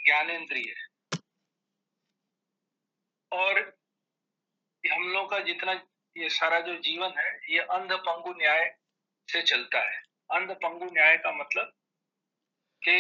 ज्ञानेंद्रिय है। और हम लोग का जितना ये सारा जो जीवन है ये अंध पंगु न्याय से चलता है। अंध पंगु न्याय का मतलब कि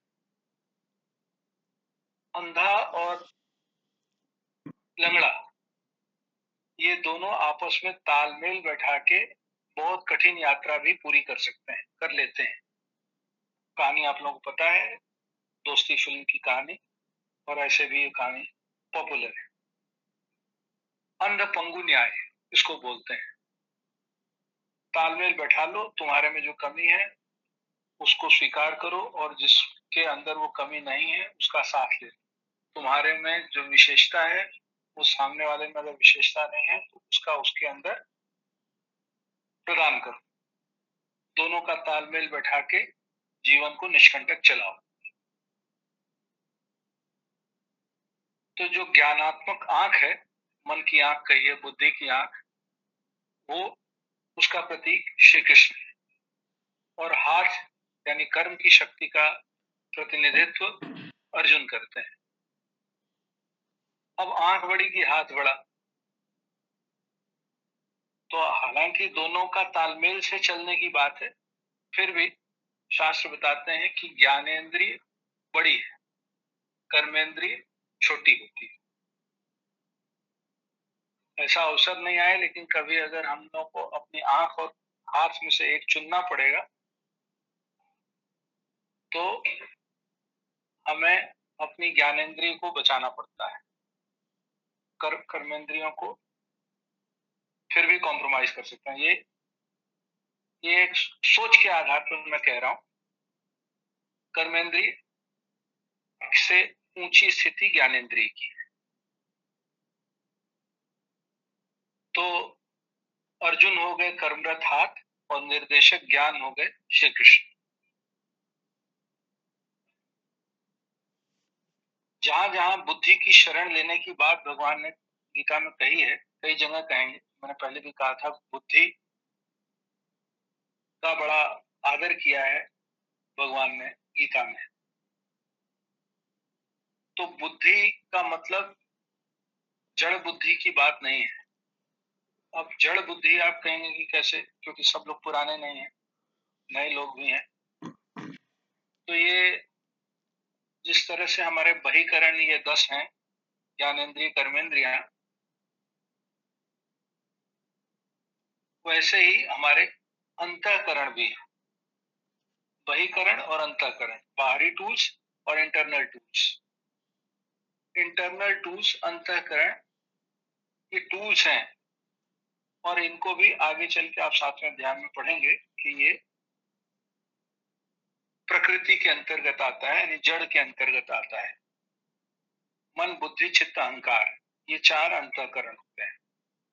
अंधा और लंगड़ा ये दोनों आपस में तालमेल बैठा के बहुत कठिन यात्रा भी पूरी कर सकते हैं, कर लेते हैं। कहानी आप लोगों को पता है, दोस्ती फिल्म की कहानी, और ऐसे भी ये कहानी पॉपुलर है। अंध पंगु न्याय इसको बोलते हैं। तालमेल बैठा लो, तुम्हारे में जो कमी है उसको स्वीकार करो और जिसके अंदर वो कमी नहीं है उसका साथ ले लो। तुम्हारे में जो विशेषता है वो सामने वाले में अगर विशेषता नहीं है तो उसका उसके अंदर प्रदान करो। दोनों का तालमेल बैठा के जीवन को निष्कंटक चलाओ। तो जो ज्ञानात्मक आंख है, मन की आंख कहिए, बुद्धि की आंख, वो उसका प्रतीक श्री कृष्ण है। और हाथ यानी कर्म की शक्ति का प्रतिनिधित्व अर्जुन करते हैं। अब आंख बड़ी कि हाथ बड़ा, तो हालांकि दोनों का तालमेल से चलने की बात है, फिर भी शास्त्र बताते हैं कि ज्ञानेंद्रिय बड़ी है, कर्मेंद्रिय छोटी होती है। ऐसा अवसर नहीं आए, लेकिन कभी अगर हम लोग को अपनी आंख और हाथ में से एक चुनना पड़ेगा तो हमें अपनी ज्ञानेंद्रिय को बचाना पड़ता है। कर्मेंद्रियों को फिर भी कॉम्प्रोमाइज कर सकते हैं। ये एक सोच के आधार पर मैं कह रहा हूं। कर्मेंद्रिय से ऊंची स्थिति ज्ञानेंद्रिय की है। तो अर्जुन हो गए कर्मरत हाथ और निर्देशक ज्ञान हो गए श्री कृष्ण। जहां जहां बुद्धि की शरण लेने की बात भगवान ने गीता में कही है, कई जगह कहेंगे, मैंने पहले भी कहा था, बुद्धि का बड़ा आदर किया है भगवान ने गीता में। तो बुद्धि का मतलब जड़ बुद्धि की बात नहीं है। अब जड़ बुद्धि आप कहेंगे कि कैसे, क्योंकि सब लोग पुराने नहीं हैं, नए लोग भी हैं। तो ये जिस तरह से हमारे बहिकरण ये 10 हैं, ज्ञानेंद्रिय कर्मेंद्रियां, वैसे ही हमारे अंतःकरण भी हैं। बहिकरण और अंतःकरण, बाहरी टूल्स और इंटरनल टूल्स। इंटरनल टूल्स, अंतःकरण, ये टूल्स हैं और इनको भी आगे चल के आप साथ में ध्यान में पढ़ेंगे कि ये प्रकृति के अंतर्गत आता है, यानी जड़ के अंतर्गत आता है। मन, बुद्धि, चित्त, अहंकार, ये 4 अंतःकरण होते हैं।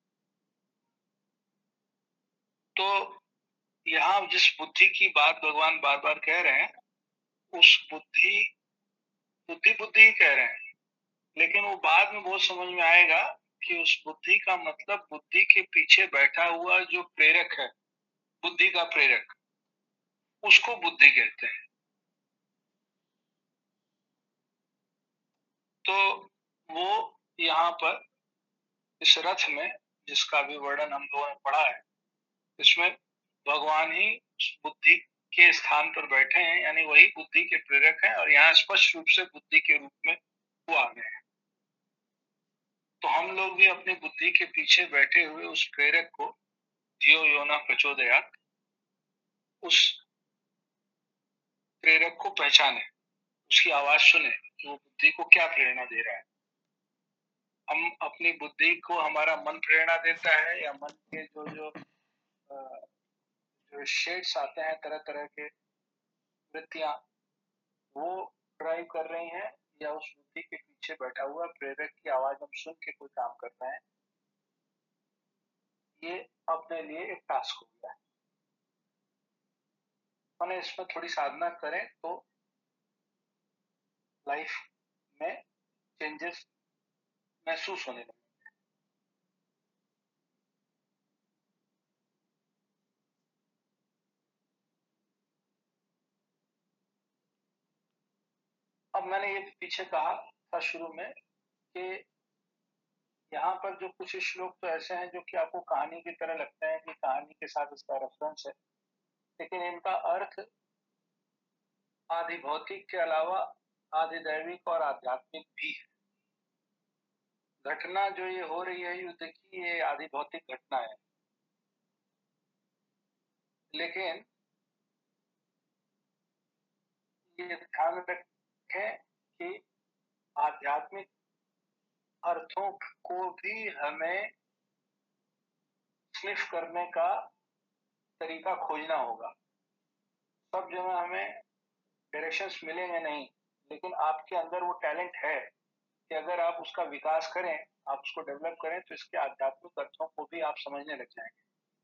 तो यहाँ जिस बुद्धि की बात भगवान बार बार कह रहे हैं, उस बुद्धि बुद्धि ही कह रहे हैं, लेकिन वो बाद में बहुत समझ में आएगा कि उस बुद्धि का मतलब बुद्धि के पीछे बैठा हुआ जो प्रेरक है, बुद्धि का प्रेरक, उसको बुद्धि कहते हैं। तो वो यहाँ पर इस रथ में जिसका भी वर्णन हम लोगों ने पढ़ा है, इसमें भगवान ही बुद्धि के स्थान पर बैठे हैं, यानी वही बुद्धि के प्रेरक हैं, और यहाँ स्पष्ट रूप से बुद्धि के रूप में वो आ गए हैं। तो हम लोग भी अपनी बुद्धि के पीछे बैठे हुए उस प्रेरक को, धियो यो न प्रचोदयात्, उस प्रेरक को पहचाने, उसकी आवाज सुने कि वो बुद्धि को क्या प्रेरणा दे रहा है। हम अपनी बुद्धि को हमारा मन प्रेरणा देता है, या मन के जो शेड्स आते हैं, तरह तरह के वृत्तियां, वो ड्राइव कर रही हैं, या उस बुद्धि के पीछे बैठा हुआ प्रेरक की आवाज हम सुन के कोई काम करना है। ये अपने लिए एक टास्क हो गया है। मैंने इसमें थोड़ी साधना करें तो लाइफ में चेंजेस महसूस होने लगे। अब मैंने ये पीछे कहा था शुरू में कि यहाँ पर जो कुछ श्लोक तो ऐसे हैं जो कि आपको कहानी की तरह लगते हैं कि कहानी के साथ इसका रेफरेंस है, लेकिन इनका अर्थ आदि भौतिक के अलावा आदि दैविक और आध्यात्मिक भी है। घटना जो ये हो रही है युद्ध की, ये आदि भौतिक घटना है, लेकिन ये ध्यान रखें कि आध्यात्मिक अर्थों को भी हमें स्निफ करने का तरीका खोजना होगा। सब जगह हमें डायरेक्शंस मिलेंगे नहीं, लेकिन आपके अंदर वो टैलेंट है कि अगर आप उसका विकास करें, आप उसको डेवलप करें, तो इसके आध्यात्मिक अर्थों को भी आप समझने लग जाएंगे।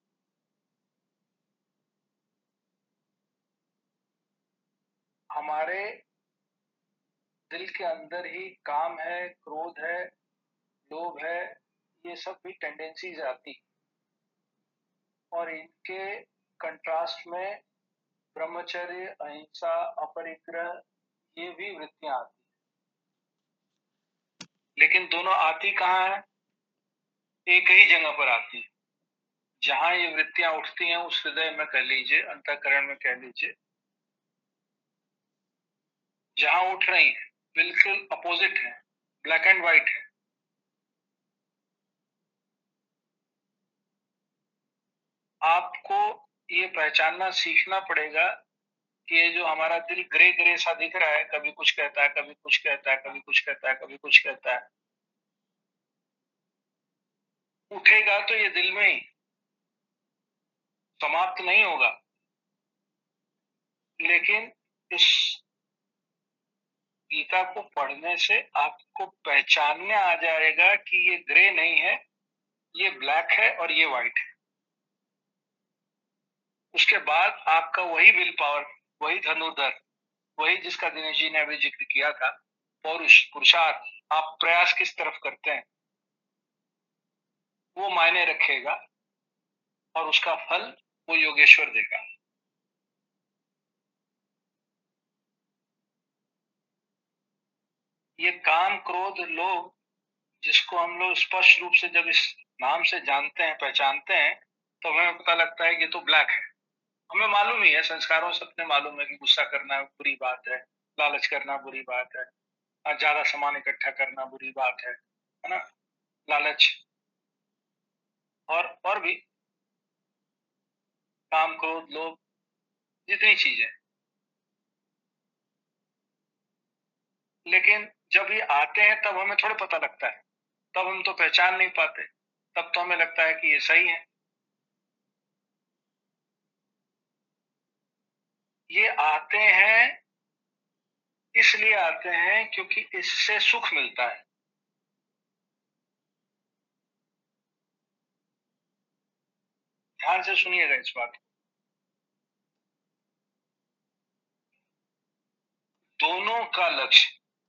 हमारे दिल के अंदर ही काम है, क्रोध है, लोभ है, ये सब भी टेंडेंसीज आती, और इनके कंट्रास्ट में ब्रह्मचर्य, अहिंसा, अपरिग्रह, ये भी वृत्तियां आती, लेकिन दोनों आती कहाँ है? एक ही जगह पर आती है। जहां ये वृत्तियां उठती हैं उस हृदय में कह लीजिए, अंतःकरण में कह लीजिए, जहां उठ रही है बिल्कुल अपोजिट है, ब्लैक एंड व्हाइट है। आपको ये पहचानना सीखना पड़ेगा कि ये जो हमारा दिल ग्रे ग्रे सा दिख रहा है, कभी कुछ कहता है, कभी कुछ कहता है, कभी कुछ कहता है, कभी कुछ कहता है, उठेगा तो ये दिल में ही, समाप्त नहीं होगा। लेकिन इस गीता को पढ़ने से आपको पहचानने आ जाएगा कि ये ग्रे नहीं है, ये ब्लैक है और ये व्हाइट है। उसके बाद आपका वही विल पावर, वही धनुर्धर, वही जिसका दिनेश जी ने अभी जिक्र किया था, पौरुष, पुरुषार्थ, आप प्रयास किस तरफ करते हैं वो मायने रखेगा, और उसका फल वो योगेश्वर देगा। ये काम, क्रोध, लोभ, जिसको हम लोग स्पष्ट रूप से जब इस नाम से जानते हैं, पहचानते हैं, तो हमें पता लगता है कि तो ब्लैक है। हमें मालूम ही है, संस्कारों से अपने मालूम है कि गुस्सा करना बुरी बात है, लालच करना बुरी बात है, ज्यादा सामान इकट्ठा करना बुरी बात है ना, लालच, और भी काम, क्रोध, लोभ, जितनी चीजें। लेकिन जब ये आते हैं तब हमें थोड़ा पता लगता है, तब हम तो पहचान नहीं पाते, तब तो हमें लगता है कि ये सही है। ये आते हैं, इसलिए आते हैं क्योंकि इससे सुख मिलता है। ध्यान से सुनिएगा इस बात को। दोनों का लक्ष्य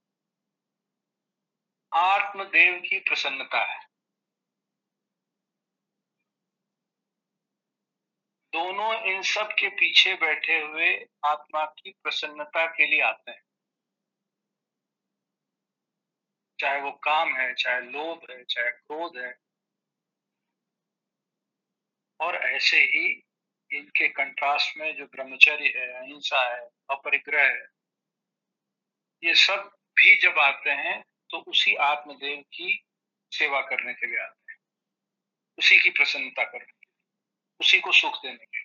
आत्मदेव की प्रसन्नता है। दोनों इन सब के पीछे बैठे हुए आत्मा की प्रसन्नता के लिए आते हैं, चाहे वो काम है, चाहे लोभ है, चाहे क्रोध है। और ऐसे ही इनके कंट्रास्ट में जो ब्रह्मचर्य है, अहिंसा है, अपरिग्रह है, ये सब भी जब आते हैं तो उसी आत्मदेव की सेवा करने के लिए आते हैं, उसी की प्रसन्नता करने के लिए, उसी को सुख देने के लिए।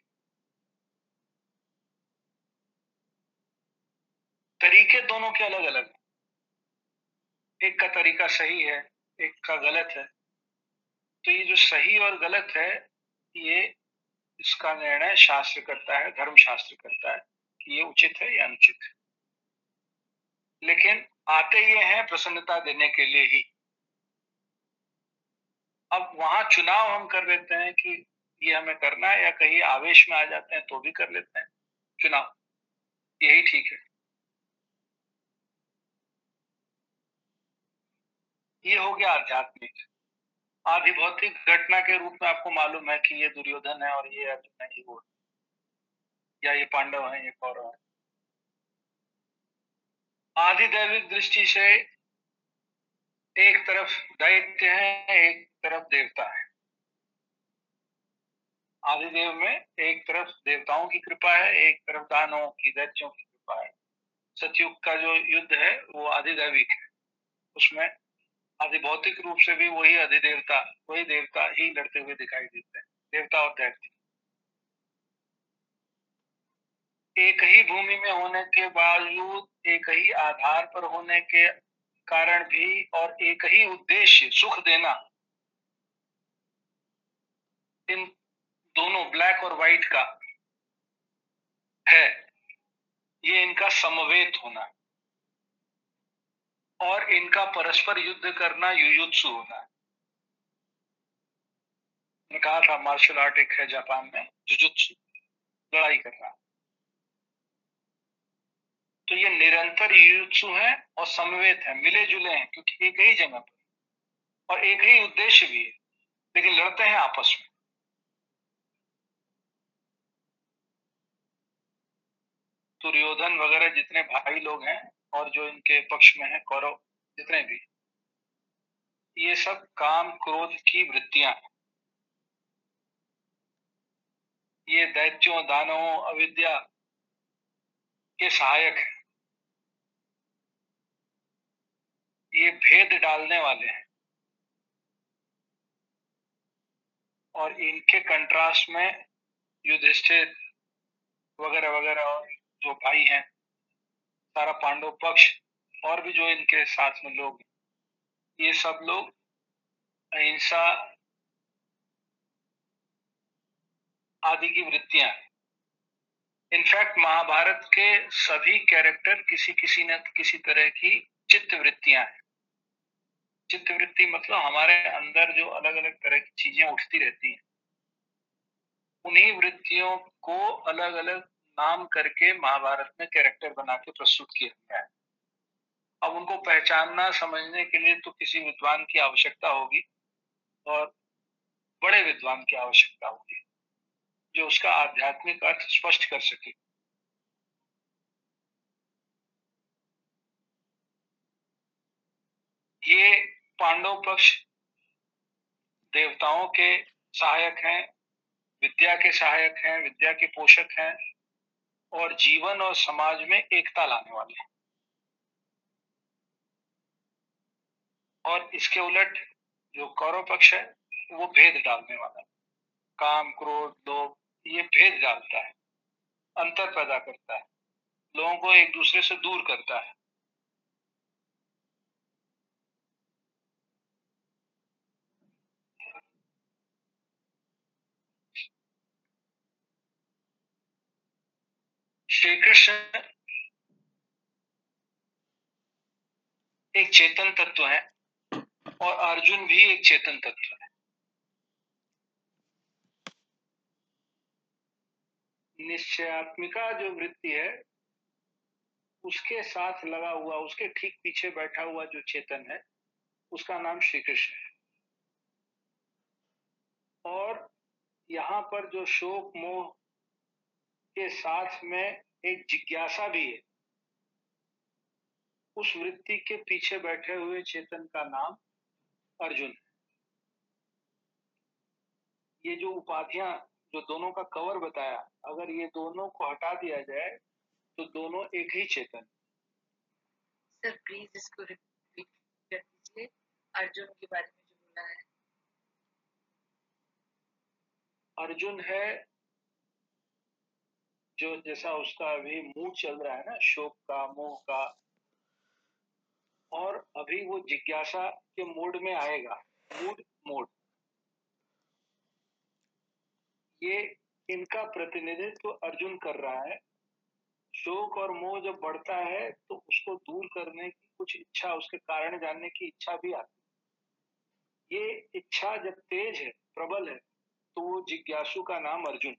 तरीके दोनों के अलग अलग, एक का तरीका सही है, एक का गलत है। तो ये जो सही और गलत है, ये इसका निर्णय शास्त्र करता है, धर्म शास्त्र करता है कि ये उचित है या अनुचित है। लेकिन आते ये हैं प्रसन्नता देने के लिए ही। अब वहां चुनाव हम कर लेते हैं कि ये हमें करना है, या कहीं आवेश में आ जाते हैं तो भी कर लेते हैं चुनाव, यही ठीक है। ये हो गया आध्यात्मिक। आधिभौतिक घटना के रूप में आपको मालूम है कि ये दुर्योधन है और ये अर्जुन है, ये वो, या ये पांडव है, ये कौरव है। आधिदैविक दृष्टि से एक तरफ दैत्य है, एक तरफ देवता है। आदिदेव में एक तरफ देवताओं की कृपा है, एक तरफ दानवों की, दैत्यों की कृपा है। सतयुग का जो युद्ध है वो आधिदैविक है, उसमें आधिभौतिक रूप से भी वही अधिदेवता, वही देवता ही लड़ते हुए दिखाई देते हैं, देवता और दैत्य। एक ही भूमि में होने के बावजूद, एक ही आधार पर होने के कारण भी, और एक ही उद्देश्य सुख देना, इन दोनों ब्लैक और व्हाइट का है, ये इनका समवेत होना और इनका परस्पर युद्ध करना, युयुत्सु होना। मैंने कहा था मार्शल आर्ट एक है जापान में, जुजुत्सु, लड़ाई करना। तो ये निरंतर युयुत्सु है और समवेत है, मिले जुले हैं, क्योंकि एक ही जगह पर और एक ही उद्देश्य भी है, लेकिन लड़ते हैं आपस में। दुर्योधन वगैरह जितने भाई लोग हैं और जो इनके पक्ष में है कौरव जितने भी, ये सब काम क्रोध की वृत्तियां हैं। ये दैत्यों, दानवों, अविद्या के सहायक हैं, ये भेद डालने वाले हैं। और इनके कंट्रास्ट में युधिष्ठिर वगैरह वगैरह और जो भाई हैं, सारा पांडव पक्ष और भी जो इनके साथ में लोग, ये सब लोग अहिंसा आदि की वृत्तियां हैं। इनफैक्ट महाभारत के सभी कैरेक्टर किसी किसी न किसी तरह की चित्त वृत्तियां हैं। चित्त वृत्ति मतलब हमारे अंदर जो अलग अलग तरह की चीजें उठती रहती हैं, उन्हीं वृत्तियों को अलग अलग नाम करके महाभारत में कैरेक्टर बना के प्रस्तुत किया गया है। अब उनको पहचानना, समझने के लिए तो किसी विद्वान की आवश्यकता होगी, और बड़े विद्वान की आवश्यकता होगी, जो उसका आध्यात्मिक अर्थ स्पष्ट कर सके। ये पांडव पक्ष देवताओं के सहायक हैं, विद्या के सहायक हैं, विद्या के पोषक हैं, और जीवन और समाज में एकता लाने वाले हैं। और इसके उलट जो कौरव पक्ष है वो भेद डालने वाला है। काम, क्रोध, लोभ, ये भेद डालता है, अंतर पैदा करता है, लोगों को एक दूसरे से दूर करता है। श्री कृष्ण एक चेतन तत्व है और अर्जुन भी एक चेतन तत्व है। निश्चयात्मिका जो वृत्ति है उसके साथ लगा हुआ, उसके ठीक पीछे बैठा हुआ जो चेतन है, उसका नाम श्री कृष्ण है। और यहाँ पर जो शोक मोह के साथ में एक जिज्ञासा भी है, उस वृत्ति के पीछे बैठे हुए चेतन का नाम अर्जुन है। ये जो उपाधियां, जो दोनों का कवर बताया, अगर ये दोनों को हटा दिया जाए तो दोनों एक ही चेतन। सर प्लीज इसको रिपीट कर दीजिए, अर्जुन के बारे में जो बोला है। अर्जुन है जो, जैसा उसका अभी मूड चल रहा है ना, शोक का, मोह का, और अभी वो जिज्ञासा के मूड में आएगा। मूड, मोड, ये इनका प्रतिनिधित्व अर्जुन कर रहा है। शोक और मोह जब बढ़ता है तो उसको दूर करने की कुछ इच्छा, उसके कारण जानने की इच्छा भी आती है। ये इच्छा जब तेज है, प्रबल है, तो वो जिज्ञासु का नाम अर्जुन।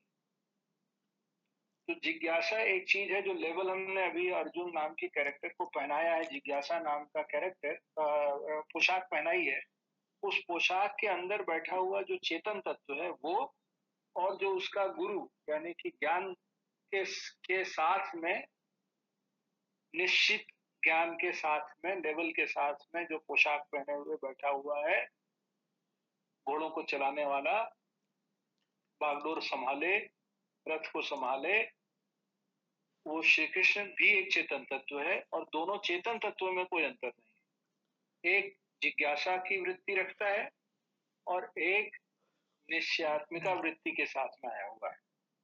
तो जिज्ञासा एक चीज है, जो लेवल हमने अभी अर्जुन नाम की कैरेक्टर को पहनाया है, जिज्ञासा नाम का कैरेक्टर पोशाक पहनाई है, उस पोशाक के अंदर बैठा हुआ जो चेतन तत्व है वो, और जो उसका गुरु यानी कि ज्ञान के साथ में निश्चित ज्ञान के साथ में, लेवल के साथ में, जो पोशाक पहने हुए बैठा हुआ है, घोड़ों को चलाने वाला, बागडोर संभाले, रथ को संभाले, वो श्री कृष्ण भी एक चेतन तत्व है और दोनों चेतन तत्वों में कोई अंतर नहीं है। एक जिज्ञासा की वृत्ति रखता है और एक निश्चयात्मिका वृत्ति के साथ में आया हुआ है।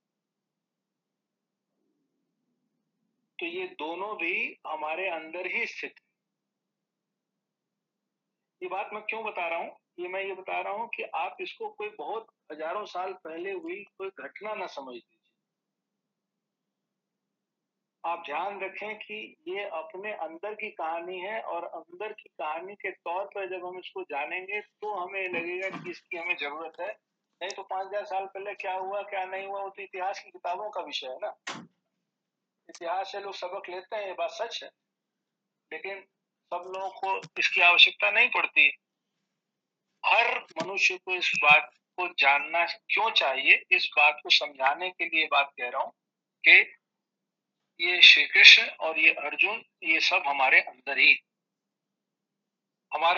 तो ये दोनों भी हमारे अंदर ही स्थित है। ये बात मैं क्यों बता रहा हूँ? मैं ये बता रहा हूँ कि आप इसको कोई बहुत हजारों साल पहले हुई कोई घटना ना समझ लीजिए। आप ध्यान रखें कि ये अपने अंदर की कहानी है और अंदर की कहानी के तौर पर जब हम इसको जानेंगे तो हमें लगेगा कि इसकी हमें जरूरत है। नहीं तो 5000 साल पहले क्या हुआ क्या नहीं हुआ वो तो इतिहास की किताबों का विषय है ना। इतिहास से लोग सबक लेते हैं, ये बात सच है, लेकिन सब लोगों को इसकी आवश्यकता नहीं पड़ती। हर मनुष्य को इस बात को जानना क्यों चाहिए, इस बात को समझाने के लिए बात कह रहा हूँ कि ये श्री कृष्ण और ये अर्जुन, ये सब हमारे अंदर ही, हमारे